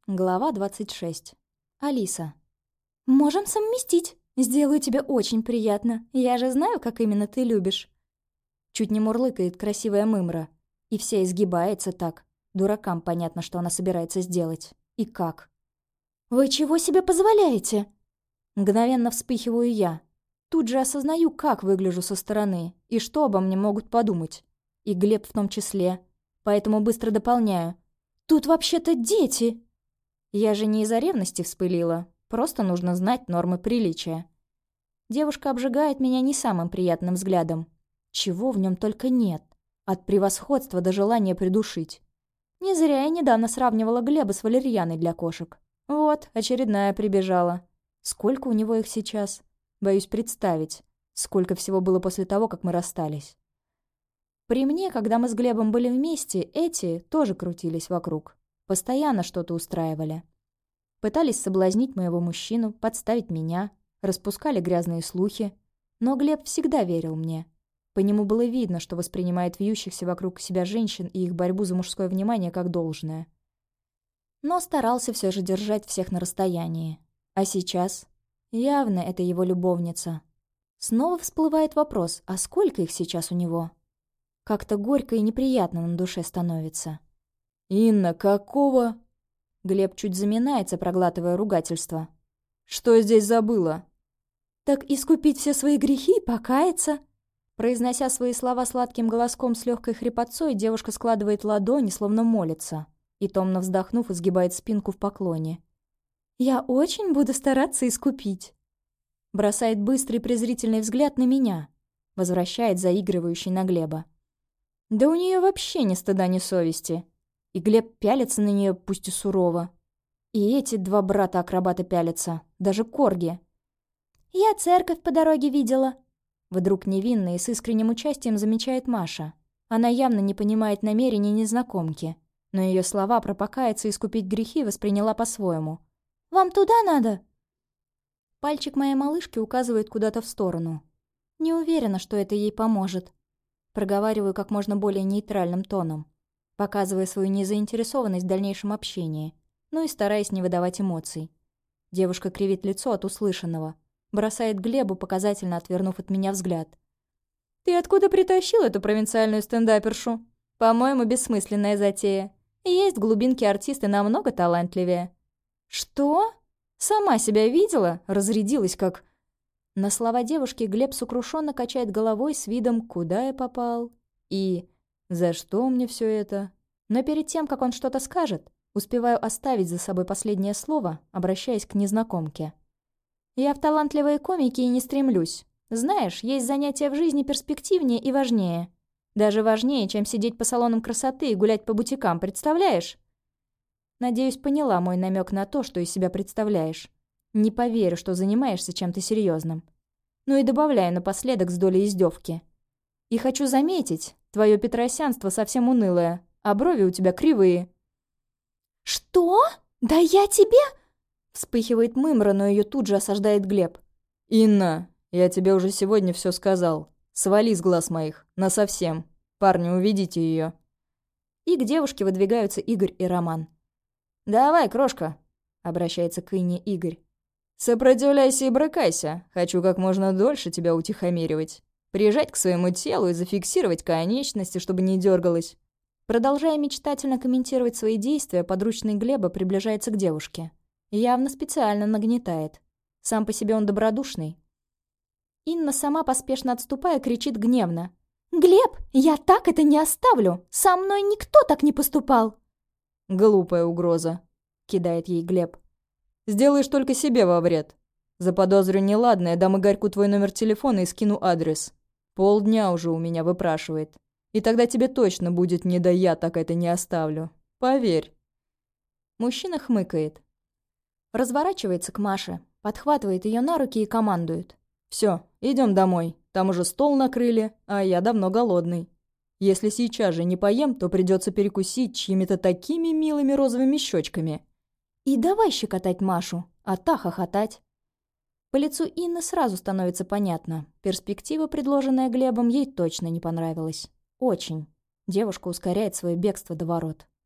Глава 26. Алиса. «Можем совместить. Сделаю тебе очень приятно. Я же знаю, как именно ты любишь». Чуть не мурлыкает красивая мымра. И вся изгибается так. Дуракам понятно, что она собирается сделать. И как. «Вы чего себе позволяете?» Мгновенно вспыхиваю я. Тут же осознаю, как выгляжу со стороны. И что обо мне могут подумать. И Глеб в том числе. Поэтому быстро дополняю. «Тут вообще-то дети!» Я же не из-за ревности вспылила. Просто нужно знать нормы приличия. Девушка обжигает меня не самым приятным взглядом. Чего в нем только нет. От превосходства до желания придушить. Не зря я недавно сравнивала Глеба с валерьяной для кошек. Вот, очередная прибежала. Сколько у него их сейчас? Боюсь представить, сколько всего было после того, как мы расстались. При мне, когда мы с Глебом были вместе, эти тоже крутились вокруг. Постоянно что-то устраивали. Пытались соблазнить моего мужчину, подставить меня, распускали грязные слухи. Но Глеб всегда верил мне. По нему было видно, что воспринимает вьющихся вокруг себя женщин и их борьбу за мужское внимание как должное. Но старался все же держать всех на расстоянии. А сейчас? Явно это его любовница. Снова всплывает вопрос, а сколько их сейчас у него? Как-то горько и неприятно на душе становится. «Инна, какого?» Глеб чуть заминается, проглатывая ругательство. «Что здесь забыла?» «Так искупить все свои грехи и покаяться?» Произнося свои слова сладким голоском с легкой хрипотцой, девушка складывает ладони, словно молится, и, томно вздохнув, изгибает спинку в поклоне. «Я очень буду стараться искупить». Бросает быстрый презрительный взгляд на меня, возвращает заигрывающий на Глеба. Да у нее вообще ни стыда, ни совести. И Глеб пялится на нее, пусть и сурово. И эти два брата-акробата пялятся, даже корги. «Я церковь по дороге видела», — вдруг невинно и с искренним участием замечает Маша. Она явно не понимает намерений незнакомки, но ее слова про покаяться и искупить грехи восприняла по-своему. «Вам туда надо?» Пальчик моей малышки указывает куда-то в сторону. Не уверена, что это ей поможет. Проговариваю как можно более нейтральным тоном, показывая свою незаинтересованность в дальнейшем общении, ну и стараясь не выдавать эмоций. Девушка кривит лицо от услышанного, бросает Глебу, показательно отвернув от меня взгляд. «Ты откуда притащил эту провинциальную стендапершу? По-моему, бессмысленная затея. Есть в глубинке артисты намного талантливее». «Что? Сама себя видела?» Разрядилась как... На слова девушки Глеб сокрушенно качает головой с видом «Куда я попал?» и «За что мне все это?». Но перед тем, как он что-то скажет, успеваю оставить за собой последнее слово, обращаясь к незнакомке. «Я в талантливые комики и не стремлюсь. Знаешь, есть занятия в жизни перспективнее и важнее. Даже важнее, чем сидеть по салонам красоты и гулять по бутикам, представляешь?» Надеюсь, поняла мой намек на то, что из себя представляешь. Не поверю, что занимаешься чем-то серьезным. Ну и добавляю напоследок с долей издевки. И хочу заметить, твое петросянство совсем унылое, а брови у тебя кривые. «Что? Да я тебе...» Вспыхивает мымра, но ее тут же осаждает Глеб. «Инна, я тебе уже сегодня все сказал. Свали с глаз моих, насовсем. Парни, уведите ее». И к девушке выдвигаются Игорь и Роман. «Давай, крошка», — обращается к Инне Игорь. «Сопротивляйся и брыкайся. Хочу как можно дольше тебя утихомиривать. Прижать к своему телу и зафиксировать конечности, чтобы не дергалась». Продолжая мечтательно комментировать свои действия, подручный Глеба приближается к девушке. Явно специально нагнетает. Сам по себе он добродушный. Инна, сама поспешно отступая, кричит гневно. «Глеб, я так это не оставлю! Со мной никто так не поступал!» «Глупая угроза», — кидает ей Глеб. «Сделаешь только себе во вред. Заподозрю неладное, дам Игорьку твой номер телефона и скину адрес. Полдня уже у меня выпрашивает. И тогда тебе точно будет не да я так это не оставлю. Поверь». Мужчина хмыкает. Разворачивается к Маше, подхватывает ее на руки и командует. «Все, идем домой. Там уже стол накрыли, а я давно голодный. Если сейчас же не поем, то придется перекусить чьими-то такими милыми розовыми щечками». И давай щекотать Машу, а та хохотать. По лицу Инны сразу становится понятно. Перспектива, предложенная Глебом, ей точно не понравилась. Очень. Девушка ускоряет свое бегство до ворот.